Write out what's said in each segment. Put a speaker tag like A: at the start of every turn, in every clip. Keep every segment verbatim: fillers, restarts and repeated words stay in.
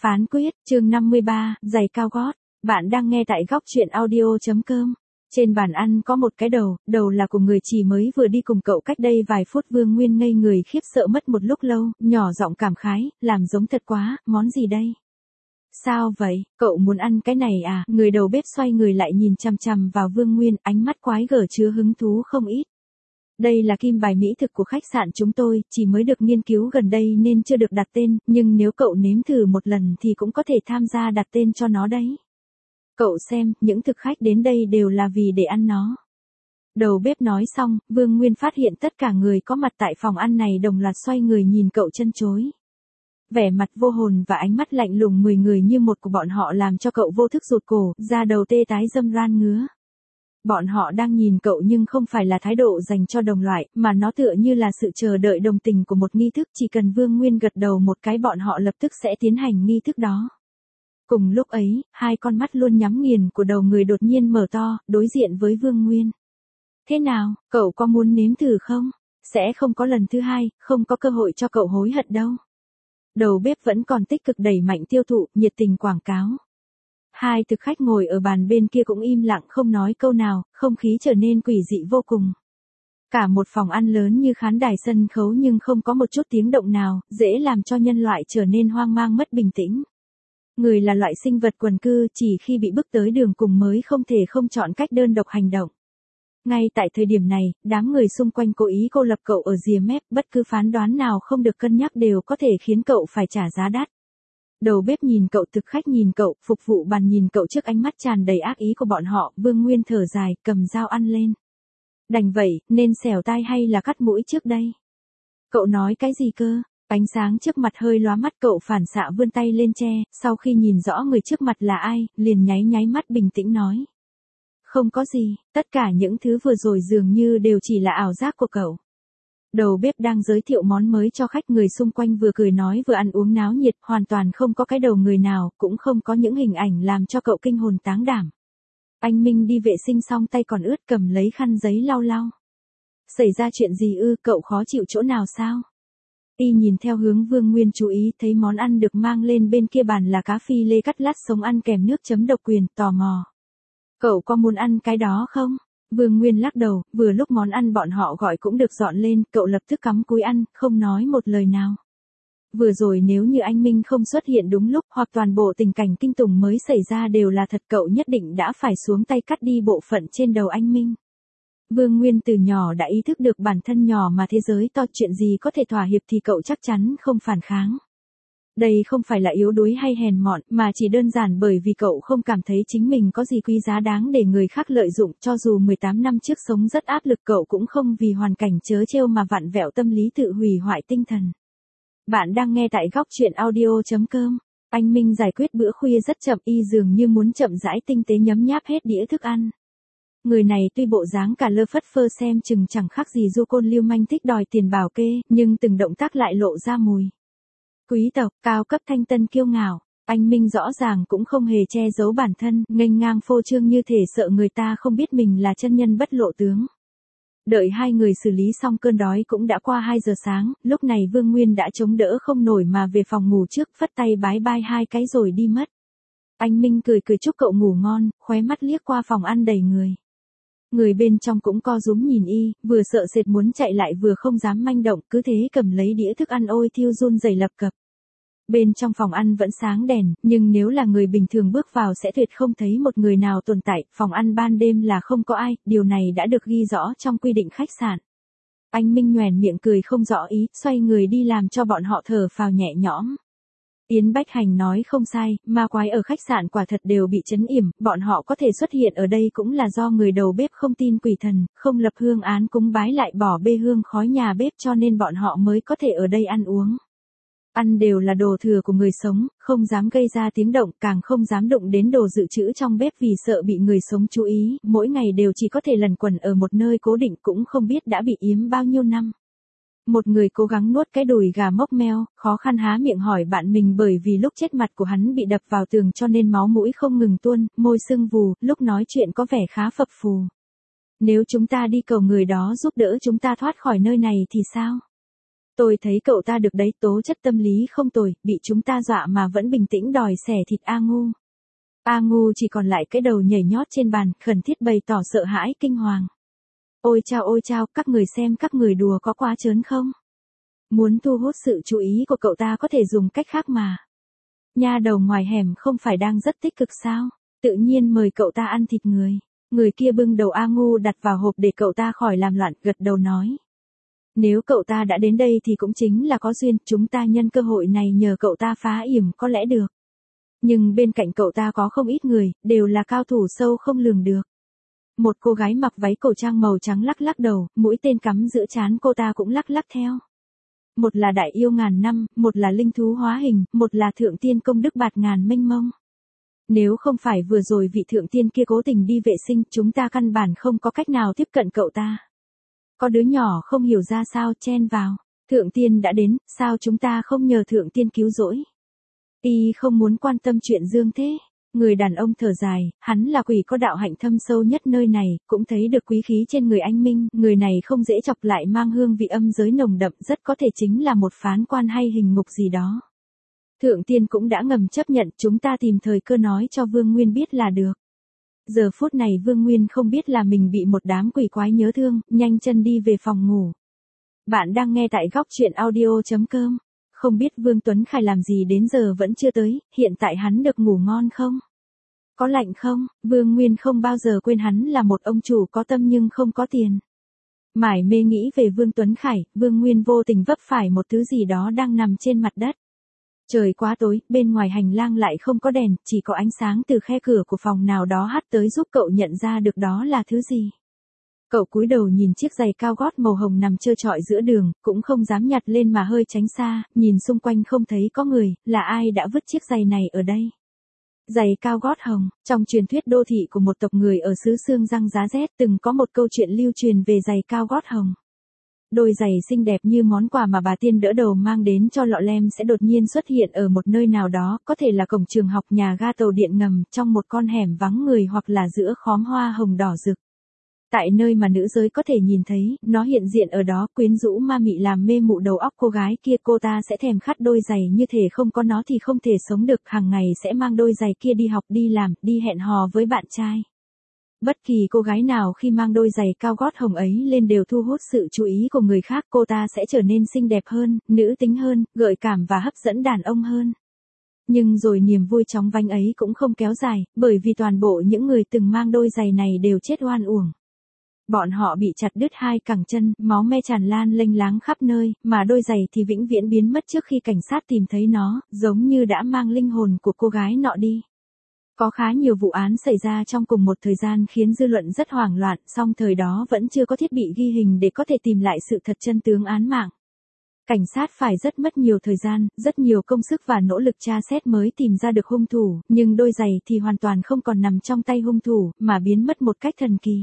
A: Phán quyết, chương năm mươi ba, giày cao gót. Bạn đang nghe tại góc truyện audio.com. Trên bàn ăn có một cái đầu, đầu là của người chỉ mới vừa đi cùng cậu cách đây vài phút. Vương Nguyên ngây người khiếp sợ mất một lúc lâu, nhỏ giọng cảm khái, làm giống thật quá, món gì đây? Sao vậy, cậu muốn ăn cái này à? Người đầu bếp xoay người lại nhìn chằm chằm vào Vương Nguyên, ánh mắt quái gở chứa hứng thú không ít. Đây là kim bài mỹ thực của khách sạn chúng tôi, chỉ mới được nghiên cứu gần đây nên chưa được đặt tên, nhưng nếu cậu nếm thử một lần thì cũng có thể tham gia đặt tên cho nó đấy. Cậu xem, những thực khách đến đây đều là vì để ăn nó. Đầu bếp nói xong, Vương Nguyên phát hiện tất cả người có mặt tại phòng ăn này đồng loạt xoay người nhìn cậu chân chối. Vẻ mặt vô hồn và ánh mắt lạnh lùng mười người như một của bọn họ làm cho cậu vô thức rụt cổ, da đầu tê tái râm ran ngứa. Bọn họ đang nhìn cậu nhưng không phải là thái độ dành cho đồng loại, mà nó tựa như là sự chờ đợi đồng tình của một nghi thức, chỉ cần Vương Nguyên gật đầu một cái bọn họ lập tức sẽ tiến hành nghi thức đó. Cùng lúc ấy, hai con mắt luôn nhắm nghiền của đầu người đột nhiên mở to, đối diện với Vương Nguyên. Thế nào, cậu có muốn nếm thử không? Sẽ không có lần thứ hai, không có cơ hội cho cậu hối hận đâu. Đầu bếp vẫn còn tích cực đẩy mạnh tiêu thụ, nhiệt tình quảng cáo. Hai thực khách ngồi ở bàn bên kia cũng im lặng không nói câu nào, không khí trở nên quỷ dị vô cùng. Cả một phòng ăn lớn như khán đài sân khấu nhưng không có một chút tiếng động nào, dễ làm cho nhân loại trở nên hoang mang mất bình tĩnh. Người là loại sinh vật quần cư, chỉ khi bị bước tới đường cùng mới không thể không chọn cách đơn độc hành động. Ngay tại thời điểm này, đám người xung quanh cố ý cô lập cậu ở rìa mép, bất cứ phán đoán nào không được cân nhắc đều có thể khiến cậu phải trả giá đắt. Đầu bếp nhìn cậu, thực khách nhìn cậu, phục vụ bàn nhìn cậu trước ánh mắt tràn đầy ác ý của bọn họ. Vương Nguyên thở dài, cầm dao ăn lên. Đành vậy, nên xẻo tai hay là cắt mũi trước đây? Cậu nói cái gì cơ? Ánh sáng trước mặt hơi lóa mắt, cậu phản xạ vươn tay lên che, sau khi nhìn rõ người trước mặt là ai, liền nháy nháy mắt bình tĩnh nói. Không có gì, tất cả những thứ vừa rồi dường như đều chỉ là ảo giác của cậu. Đầu bếp đang giới thiệu món mới cho khách, người xung quanh vừa cười nói vừa ăn uống náo nhiệt, hoàn toàn không có cái đầu người nào, cũng không có những hình ảnh làm cho cậu kinh hồn táng đảm. Anh Minh đi vệ sinh xong tay còn ướt, cầm lấy khăn giấy lau lau. Xảy ra chuyện gì ư, cậu khó chịu chỗ nào sao? Y nhìn theo hướng Vương Nguyên chú ý, thấy món ăn được mang lên bên kia bàn là cá phi lê cắt lát sống ăn kèm nước chấm độc quyền, tò mò. Cậu có muốn ăn cái đó không? Vương Nguyên lắc đầu, vừa lúc món ăn bọn họ gọi cũng được dọn lên, cậu lập tức cắm cúi ăn, không nói một lời nào. Vừa rồi nếu như anh Minh không xuất hiện đúng lúc, hoặc toàn bộ tình cảnh kinh tủng mới xảy ra đều là thật, cậu nhất định đã phải xuống tay cắt đi bộ phận trên đầu anh Minh. Vương Nguyên từ nhỏ đã ý thức được bản thân nhỏ mà thế giới to, chuyện gì có thể thỏa hiệp thì cậu chắc chắn không phản kháng. Đây không phải là yếu đuối hay hèn mọn, mà chỉ đơn giản bởi vì cậu không cảm thấy chính mình có gì quý giá đáng để người khác lợi dụng, cho dù mười tám năm trước sống rất áp lực cậu cũng không vì hoàn cảnh trớ trêu mà vặn vẹo tâm lý tự hủy hoại tinh thần. Bạn đang nghe tại góc truyện audio.com. Anh Minh giải quyết bữa khuya rất chậm, y dường như muốn chậm rãi tinh tế nhấm nháp hết đĩa thức ăn. Người này tuy bộ dáng cả lơ phất phơ xem chừng chẳng khác gì du côn lưu manh thích đòi tiền bảo kê, nhưng từng động tác lại lộ ra mùi quý tộc, cao cấp, thanh tân kiêu ngạo. Anh Minh rõ ràng cũng không hề che giấu bản thân, nghênh ngang phô trương như thể sợ người ta không biết mình là chân nhân bất lộ tướng. Đợi hai người xử lý xong cơn đói cũng đã qua hai giờ sáng, lúc này Vương Nguyên đã chống đỡ không nổi mà về phòng ngủ trước, phất tay bái bai hai cái rồi đi mất. Anh Minh cười cười chúc cậu ngủ ngon, khóe mắt liếc qua phòng ăn đầy người. Người bên trong cũng co rúm nhìn y, vừa sợ sệt muốn chạy lại vừa không dám manh động, cứ thế cầm lấy đĩa thức ăn ôi thiêu run rẩy lập cập. Bên trong phòng ăn vẫn sáng đèn, nhưng nếu là người bình thường bước vào sẽ tuyệt không thấy một người nào tồn tại, phòng ăn ban đêm là không có ai, điều này đã được ghi rõ trong quy định khách sạn. Anh Minh nhoẻn miệng cười không rõ ý, xoay người đi làm cho bọn họ thở phào nhẹ nhõm. Yến Bách Hành nói không sai, ma quái ở khách sạn quả thật đều bị trấn yểm, bọn họ có thể xuất hiện ở đây cũng là do người đầu bếp không tin quỷ thần, không lập hương án cúng bái lại bỏ bê hương khói nhà bếp cho nên bọn họ mới có thể ở đây ăn uống. Ăn đều là đồ thừa của người sống, không dám gây ra tiếng động, càng không dám đụng đến đồ dự trữ trong bếp vì sợ bị người sống chú ý, mỗi ngày đều chỉ có thể lẩn quẩn ở một nơi cố định cũng không biết đã bị yếm bao nhiêu năm. Một người cố gắng nuốt cái đùi gà mốc meo, khó khăn há miệng hỏi bạn mình bởi vì lúc chết mặt của hắn bị đập vào tường cho nên máu mũi không ngừng tuôn, môi sưng vù, lúc nói chuyện có vẻ khá phập phù. Nếu chúng ta đi cầu người đó giúp đỡ chúng ta thoát khỏi nơi này thì sao? Tôi thấy cậu ta được đấy, tố chất tâm lý không tồi, bị chúng ta dọa mà vẫn bình tĩnh đòi xẻ thịt A Ngu. A Ngu chỉ còn lại cái đầu nhảy nhót trên bàn, khẩn thiết bày tỏ sợ hãi kinh hoàng. Ôi chao ôi chao, các người xem các người đùa có quá trớn không? Muốn thu hút sự chú ý của cậu ta có thể dùng cách khác mà. Nha đầu ngoài hẻm không phải đang rất tích cực sao? Tự nhiên mời cậu ta ăn thịt người. Người kia bưng đầu A Ngu đặt vào hộp để cậu ta khỏi làm loạn, gật đầu nói. Nếu cậu ta đã đến đây thì cũng chính là có duyên, chúng ta nhân cơ hội này nhờ cậu ta phá yểm có lẽ được. Nhưng bên cạnh cậu ta có không ít người, đều là cao thủ sâu không lường được. Một cô gái mặc váy cổ trang màu trắng lắc lắc đầu, mũi tên cắm giữa trán cô ta cũng lắc lắc theo. Một là đại yêu ngàn năm, một là linh thú hóa hình, một là thượng tiên công đức bạt ngàn mênh mông. Nếu không phải vừa rồi vị thượng tiên kia cố tình đi vệ sinh, chúng ta căn bản không có cách nào tiếp cận cậu ta. Có đứa nhỏ không hiểu ra sao chen vào. Thượng tiên đã đến, sao chúng ta không nhờ thượng tiên cứu rỗi? Y không muốn quan tâm chuyện dương thế. Người đàn ông thở dài, hắn là quỷ có đạo hạnh thâm sâu nhất nơi này, cũng thấy được quý khí trên người anh Minh, người này không dễ chọc lại mang hương vị âm giới nồng đậm, rất có thể chính là một phán quan hay hình ngục gì đó. Thượng tiên cũng đã ngầm chấp nhận, chúng ta tìm thời cơ nói cho Vương Nguyên biết là được. Giờ phút này Vương Nguyên không biết là mình bị một đám quỷ quái nhớ thương, nhanh chân đi về phòng ngủ. Bạn đang nghe tại góc truyện audio chấm com. Không biết Vương Tuấn Khải làm gì đến giờ vẫn chưa tới, hiện tại hắn được ngủ ngon không? Có lạnh không? Vương Nguyên không bao giờ quên hắn là một ông chủ có tâm nhưng không có tiền. Mải mê nghĩ về Vương Tuấn Khải, Vương Nguyên vô tình vấp phải một thứ gì đó đang nằm trên mặt đất. Trời quá tối, bên ngoài hành lang lại không có đèn, chỉ có ánh sáng từ khe cửa của phòng nào đó hắt tới giúp cậu nhận ra được đó là thứ gì. Cậu cúi đầu nhìn chiếc giày cao gót màu hồng nằm trơ trọi giữa đường, cũng không dám nhặt lên mà hơi tránh xa, nhìn xung quanh không thấy có người, là ai đã vứt chiếc giày này ở đây. Giày cao gót hồng, trong truyền thuyết đô thị của một tộc người ở xứ Sương Răng Giá Rét từng có một câu chuyện lưu truyền về giày cao gót hồng. Đôi giày xinh đẹp như món quà mà bà tiên đỡ đầu mang đến cho Lọ Lem sẽ đột nhiên xuất hiện ở một nơi nào đó, có thể là cổng trường học, nhà ga tàu điện ngầm, trong một con hẻm vắng người hoặc là giữa khóm hoa hồng đỏ rực. Tại nơi mà nữ giới có thể nhìn thấy, nó hiện diện ở đó, quyến rũ ma mị làm mê mụ đầu óc cô gái kia, cô ta sẽ thèm khát đôi giày như thể không có nó thì không thể sống được, hàng ngày sẽ mang đôi giày kia đi học, đi làm, đi hẹn hò với bạn trai. Bất kỳ cô gái nào khi mang đôi giày cao gót hồng ấy lên đều thu hút sự chú ý của người khác, cô ta sẽ trở nên xinh đẹp hơn, nữ tính hơn, gợi cảm và hấp dẫn đàn ông hơn. Nhưng rồi niềm vui chóng vánh ấy cũng không kéo dài, bởi vì toàn bộ những người từng mang đôi giày này đều chết oan uổng. Bọn họ bị chặt đứt hai cẳng chân, máu me tràn lan lênh láng khắp nơi, mà đôi giày thì vĩnh viễn biến mất trước khi cảnh sát tìm thấy nó, giống như đã mang linh hồn của cô gái nọ đi. Có khá nhiều vụ án xảy ra trong cùng một thời gian khiến dư luận rất hoảng loạn, song thời đó vẫn chưa có thiết bị ghi hình để có thể tìm lại sự thật chân tướng án mạng. Cảnh sát phải rất mất nhiều thời gian, rất nhiều công sức và nỗ lực tra xét mới tìm ra được hung thủ, nhưng đôi giày thì hoàn toàn không còn nằm trong tay hung thủ, mà biến mất một cách thần kỳ.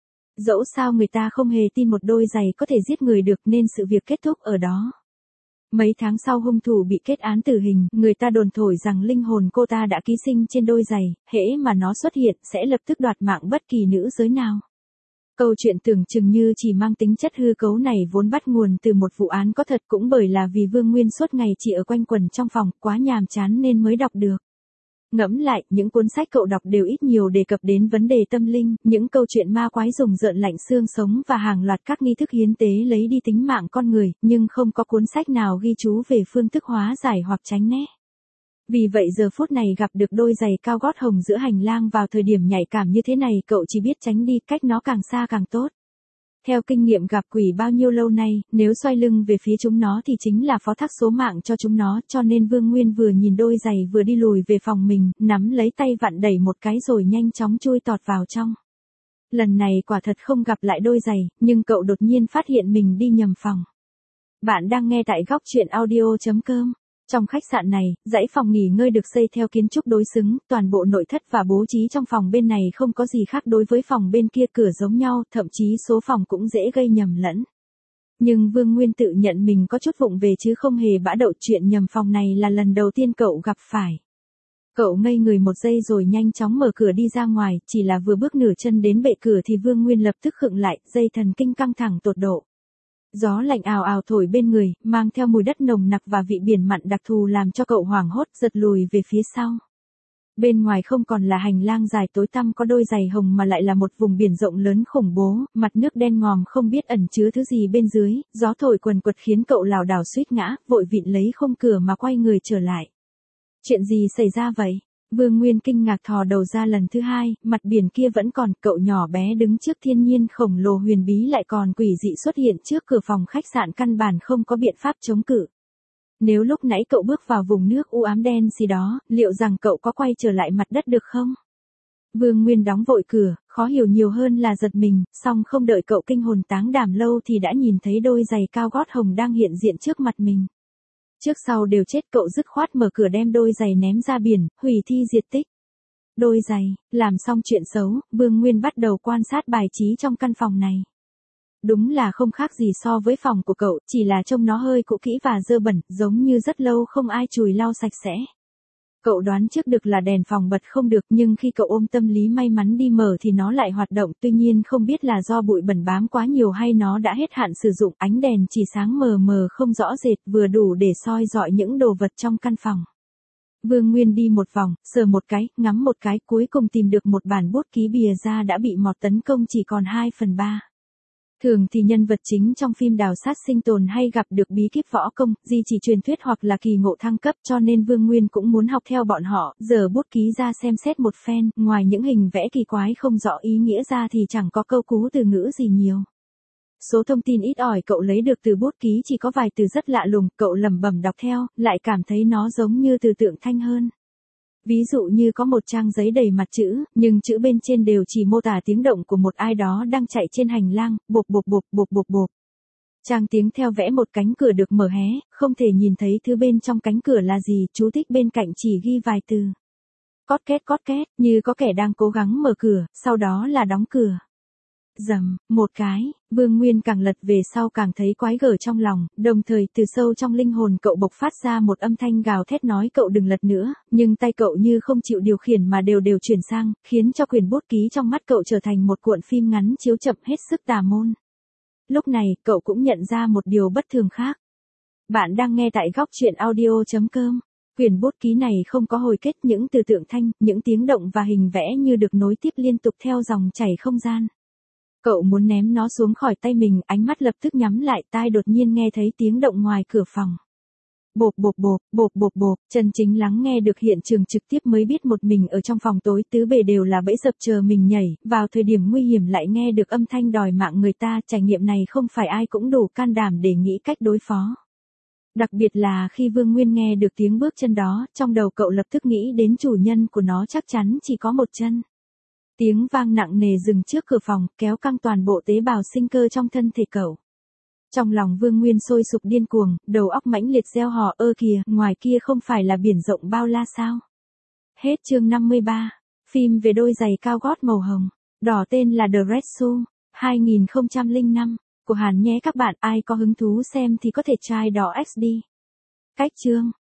A: Dẫu sao người ta không hề tin một đôi giày có thể giết người được nên sự việc kết thúc ở đó. Mấy tháng sau hung thủ bị kết án tử hình, người ta đồn thổi rằng linh hồn cô ta đã ký sinh trên đôi giày, hễ mà nó xuất hiện sẽ lập tức đoạt mạng bất kỳ nữ giới nào. Câu chuyện tưởng chừng như chỉ mang tính chất hư cấu này vốn bắt nguồn từ một vụ án có thật, cũng bởi là vì Vương Nguyên suốt ngày chỉ ở quanh quẩn trong phòng, quá nhàm chán nên mới đọc được. Ngẫm lại, những cuốn sách cậu đọc đều ít nhiều đề cập đến vấn đề tâm linh, những câu chuyện ma quái rùng rợn lạnh xương sống và hàng loạt các nghi thức hiến tế lấy đi tính mạng con người, nhưng không có cuốn sách nào ghi chú về phương thức hóa giải hoặc tránh né. Vì vậy giờ phút này gặp được đôi giày cao gót hồng giữa hành lang vào thời điểm nhạy cảm như thế này, cậu chỉ biết tránh đi, cách nó càng xa càng tốt. Theo kinh nghiệm gặp quỷ bao nhiêu lâu nay, nếu xoay lưng về phía chúng nó thì chính là phó thác số mạng cho chúng nó, cho nên Vương Nguyên vừa nhìn đôi giày vừa đi lùi về phòng mình, nắm lấy tay vặn đẩy một cái rồi nhanh chóng chui tọt vào trong. Lần này quả thật không gặp lại đôi giày, nhưng cậu đột nhiên phát hiện mình đi nhầm phòng. Bạn đang nghe tại góc truyện audio chấm com. Trong khách sạn này, dãy phòng nghỉ ngơi được xây theo kiến trúc đối xứng, toàn bộ nội thất và bố trí trong phòng bên này không có gì khác đối với phòng bên kia, cửa giống nhau, thậm chí số phòng cũng dễ gây nhầm lẫn. Nhưng Vương Nguyên tự nhận mình có chút vụng về chứ không hề bã đậu, chuyện nhầm phòng này là lần đầu tiên cậu gặp phải. Cậu ngây người một giây rồi nhanh chóng mở cửa đi ra ngoài, chỉ là vừa bước nửa chân đến bệ cửa thì Vương Nguyên lập tức khựng lại, dây thần kinh căng thẳng tột độ. Gió lạnh ào ào thổi bên người, mang theo mùi đất nồng nặc và vị biển mặn đặc thù làm cho cậu hoảng hốt giật lùi về phía sau. Bên ngoài không còn là hành lang dài tối tăm có đôi giày hồng mà lại là một vùng biển rộng lớn khủng bố, mặt nước đen ngòm không biết ẩn chứa thứ gì bên dưới, gió thổi quần quật khiến cậu lảo đảo suýt ngã, vội vịn lấy khung cửa mà quay người trở lại. Chuyện gì xảy ra vậy? Vương Nguyên kinh ngạc thò đầu ra lần thứ hai, mặt biển kia vẫn còn, cậu nhỏ bé đứng trước thiên nhiên khổng lồ huyền bí lại còn quỷ dị xuất hiện trước cửa phòng khách sạn căn bản không có biện pháp chống cự. Nếu lúc nãy cậu bước vào vùng nước u ám đen xì đó, liệu rằng cậu có quay trở lại mặt đất được không? Vương Nguyên đóng vội cửa, khó hiểu nhiều hơn là giật mình, song không đợi cậu kinh hồn táng đảm lâu thì đã nhìn thấy đôi giày cao gót hồng đang hiện diện trước mặt mình. Trước sau đều chết, cậu dứt khoát mở cửa đem đôi giày ném ra biển, hủy thi diệt tích. Đôi giày, làm xong chuyện xấu, Vương Nguyên bắt đầu quan sát bài trí trong căn phòng này. Đúng là không khác gì so với phòng của cậu, chỉ là trông nó hơi cũ kỹ và dơ bẩn, giống như rất lâu không ai chùi lau sạch sẽ. Cậu đoán trước được là đèn phòng bật không được, nhưng khi cậu ôm tâm lý may mắn đi mở thì nó lại hoạt động, tuy nhiên không biết là do bụi bẩn bám quá nhiều hay nó đã hết hạn sử dụng, ánh đèn chỉ sáng mờ mờ không rõ rệt, vừa đủ để soi dọi những đồ vật trong căn phòng. Vương Nguyên đi một vòng, sờ một cái, ngắm một cái, cuối cùng tìm được một bản bút ký bìa ra đã bị mọt tấn công chỉ còn hai phần ba. Thường thì nhân vật chính trong phim đào sát sinh tồn hay gặp được bí kíp võ công, di chỉ truyền thuyết hoặc là kỳ ngộ thăng cấp, cho nên Vương Nguyên cũng muốn học theo bọn họ, giờ bút ký ra xem xét một phen, ngoài những hình vẽ kỳ quái không rõ ý nghĩa ra thì chẳng có câu cú từ ngữ gì nhiều. Số thông tin ít ỏi cậu lấy được từ bút ký chỉ có vài từ rất lạ lùng, cậu lẩm bẩm đọc theo, lại cảm thấy nó giống như từ tượng Thanh hơn. Ví dụ như có một trang giấy đầy mặt chữ, nhưng chữ bên trên đều chỉ mô tả tiếng động của một ai đó đang chạy trên hành lang, bộp bộp bộp bộp bộp bộp. Trang tiếng theo vẽ một cánh cửa được mở hé, không thể nhìn thấy thứ bên trong cánh cửa là gì, chú thích bên cạnh chỉ ghi vài từ. Cót két cót két, như có kẻ đang cố gắng mở cửa, sau đó là đóng cửa. Rầm, một cái, Vương Nguyên càng lật về sau càng thấy quái gở trong lòng, đồng thời từ sâu trong linh hồn cậu bộc phát ra một âm thanh gào thét nói cậu đừng lật nữa, nhưng tay cậu như không chịu điều khiển mà đều đều chuyển sang, khiến cho quyển bút ký trong mắt cậu trở thành một cuộn phim ngắn chiếu chậm hết sức tà môn. Lúc này, cậu cũng nhận ra một điều bất thường khác. Bạn đang nghe tại góc truyện audio chấm com. Quyển bút ký này không có hồi kết, những từ tượng thanh, những tiếng động và hình vẽ như được nối tiếp liên tục theo dòng chảy không gian. Cậu muốn ném nó xuống khỏi tay mình, ánh mắt lập tức nhắm lại, tai đột nhiên nghe thấy tiếng động ngoài cửa phòng. Bộp bộp bộp, bộp bộp bộp, chân chính lắng nghe được hiện trường trực tiếp mới biết một mình ở trong phòng tối tứ bề đều là bẫy dập chờ mình nhảy, vào thời điểm nguy hiểm lại nghe được âm thanh đòi mạng người ta, trải nghiệm này không phải ai cũng đủ can đảm để nghĩ cách đối phó. Đặc biệt là khi Vương Nguyên nghe được tiếng bước chân đó, trong đầu cậu lập tức nghĩ đến chủ nhân của nó chắc chắn chỉ có một chân. Tiếng vang nặng nề dừng trước cửa phòng, kéo căng toàn bộ tế bào sinh cơ trong thân thể cậu. Trong lòng Vương Nguyên sôi sục điên cuồng, đầu óc mãnh liệt reo hò ơ kìa, ngoài kia không phải là biển rộng bao la sao? Hết chương năm mươi ba, phim về đôi giày cao gót màu hồng, đỏ tên là The Red Shoe, hai nghìn không trăm lẻ năm, của Hàn nhé các bạn, ai có hứng thú xem thì có thể try đỏ X đi. Cách chương.